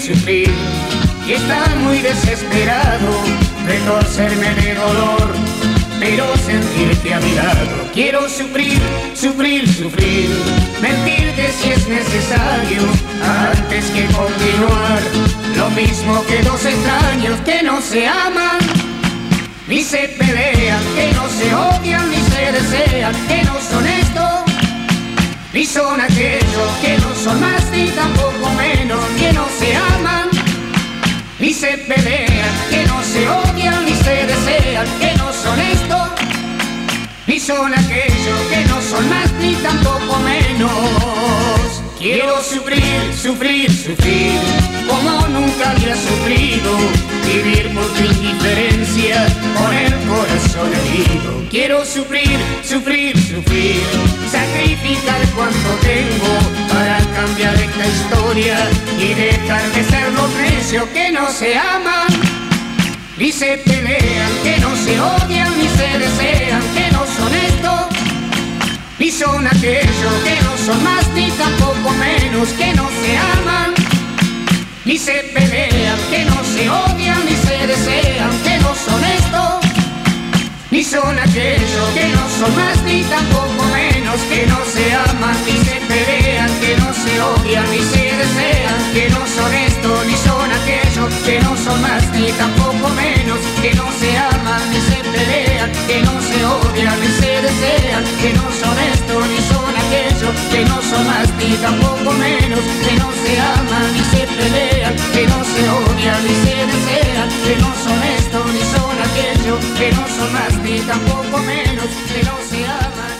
sufrir y estar muy desesperado, retorcerme de dolor, pero sentirte a mi lado. Quiero sufrir, sufrir, sufrir, mentirte si es necesario, antes que continuar lo mismo que dos extraños que no se aman, ni se pelean, que no se odian, ni se desean, que no son esto, ni son aquellos, que no son más ni tampoco menos, que no se aman, ni se pelean, que no se odian, ni se desean, que no son esto, ni son aquellos, que no son más ni tampoco menos. Quiero sufrir, sufrir, sufrir, como nunca había sufrido, vivir por tu indiferencia, con el corazón herido. Quiero sufrir, sufrir, sufrir, sacrificar cuanto tengo para cambiar esta historia y dejar de ser los necios que no se aman, ni se pelean, que no se odian, ni se desean, que no son esto, ni son aquellos, que no son más ni tampoco menos, que no se aman, ni se pelean, que no se odian, ni se desean, que no son esto, ni son aquellos, que no son más ni tampoco menos, que no se aman, ni se pelean, que no se odian, ni se desean, que no son esto, ni son aquellos, que no son más ni tampoco menos, que no se aman, ni se pelean, que no se odian, ni se desean, que no son esto, ni son aquellos, que no son más ni tampoco menos, que no se aman, ni se pelean, que no se odian, ni se desean, que no son esto, ni son aquellos, que no son más ni tampoco menos, que no se aman.